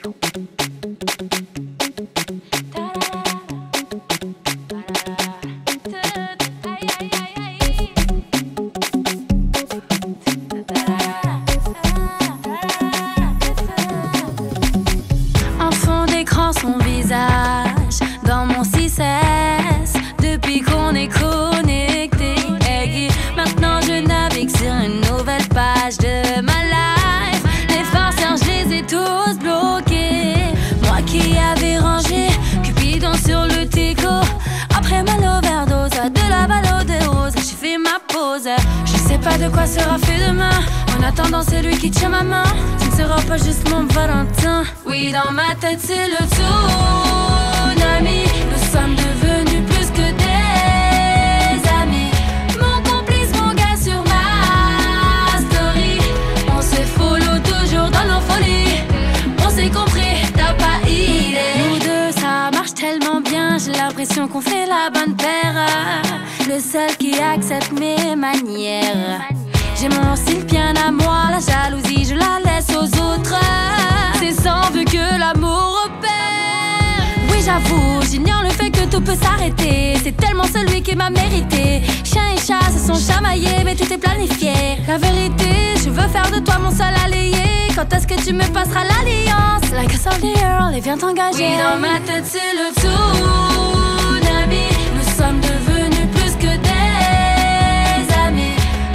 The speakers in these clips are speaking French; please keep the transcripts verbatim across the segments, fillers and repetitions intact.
En fond d'écran son visage dans mon six S. Depuis qu'on est connecté, hey, maintenant je navigue sur une nouvelle page de ma life. Les farceurs, je les ai tous bloqués. Moi qui avais rangé Cupidon sur le teco. Après mal overdose, de la balle de rose, j'ai fait ma pause. Je sais pas de quoi sera fait demain. En attendant, c'est lui qui tient ma main. Ce ne sera pas juste mon Valentin. Oui, dans ma tête, c'est le tsunami. Nous sommes devenus plus que des amis. Mon complice, mon gars sur ma story. On se follow toujours dans nos folies. On s'est compris, t'as pas idée. Nous deux, ça marche tellement bien. J'ai l'impression qu'on fait la bonne paire. Le seul qui accepte mes manières. J'ai mon style bien à moi, la jalousie je la laisse aux autres. C'est sans vœu que l'amour opère. Oui j'avoue, j'ignore le fait que tout peut s'arrêter. C'est tellement celui qui m'a mérité. Chien et chat se sont chamaillés, mais tout est planifié. La vérité, je veux faire de toi mon seul allié. Quand est-ce que tu me passeras l'alliance? Like a soldier girl, et viens t'engager. Oui dans ma tête c'est le tsunami. Nous sommes devenus plus que des amis.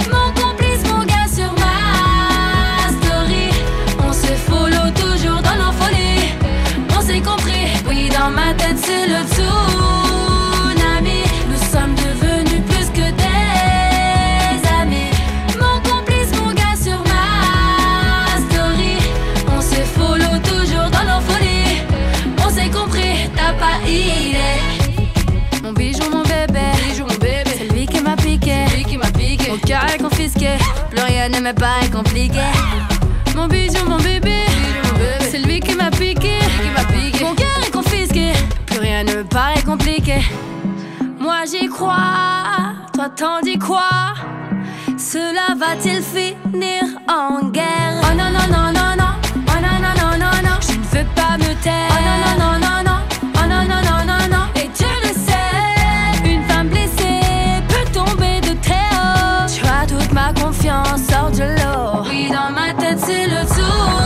Compris, oui dans ma tête c'est le tsunami. Nous sommes devenus plus que des amis. Mon complice, mon gars sur ma story. On se follow toujours dans nos folies. On s'est compris, t'as pas idée. Mon bijou, mon bébé, bijou, mon bébé. C'est lui qui m'a piqué, lui qui m'a piqué. Mon cœur est confisqué, plus rien ne me paraît compliqué. Mon bijou, mon bébé, c'est lui qui m'a piqué. Mon cœur est confisqué, plus rien ne me paraît compliqué. Moi j'y crois, toi t'en dis quoi? Cela va-t-il finir en guerre? Oh non non non non non, oh non non non non non, je ne veux pas me taire. Oh non non non non non, oh non non non non non. Et Dieu le sait, une femme blessée peut tomber de très haut. Tu as toute ma confiance, sors de l'eau. Oui dans ma tête c'est le tsunami.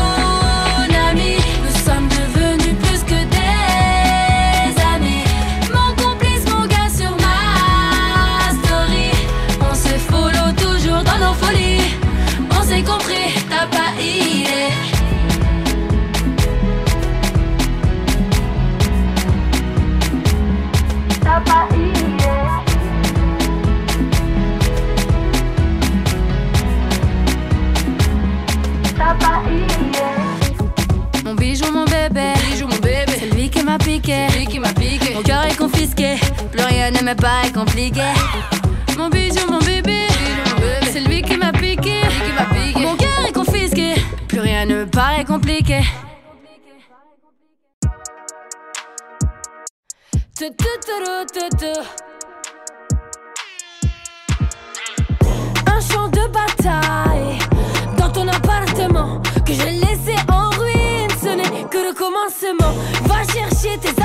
J'ai compris, t'as pas idée. T'as pas idée. T'as pas idée. Mon bijou, mon bébé, bijou, mon bébé. C'est lui qui m'a piqué, lui qui m'a piqué. Mon cœur est confisqué, plus rien ne me paraît compliqué. Mon bijou, mon bébé, c'est lui qui m'a piqué. Mon cœur est confisqué, plus rien ne me paraît compliqué. Un champ de bataille dans ton appartement que j'ai laissé en ruine. Ce n'est que le commencement. Va chercher tes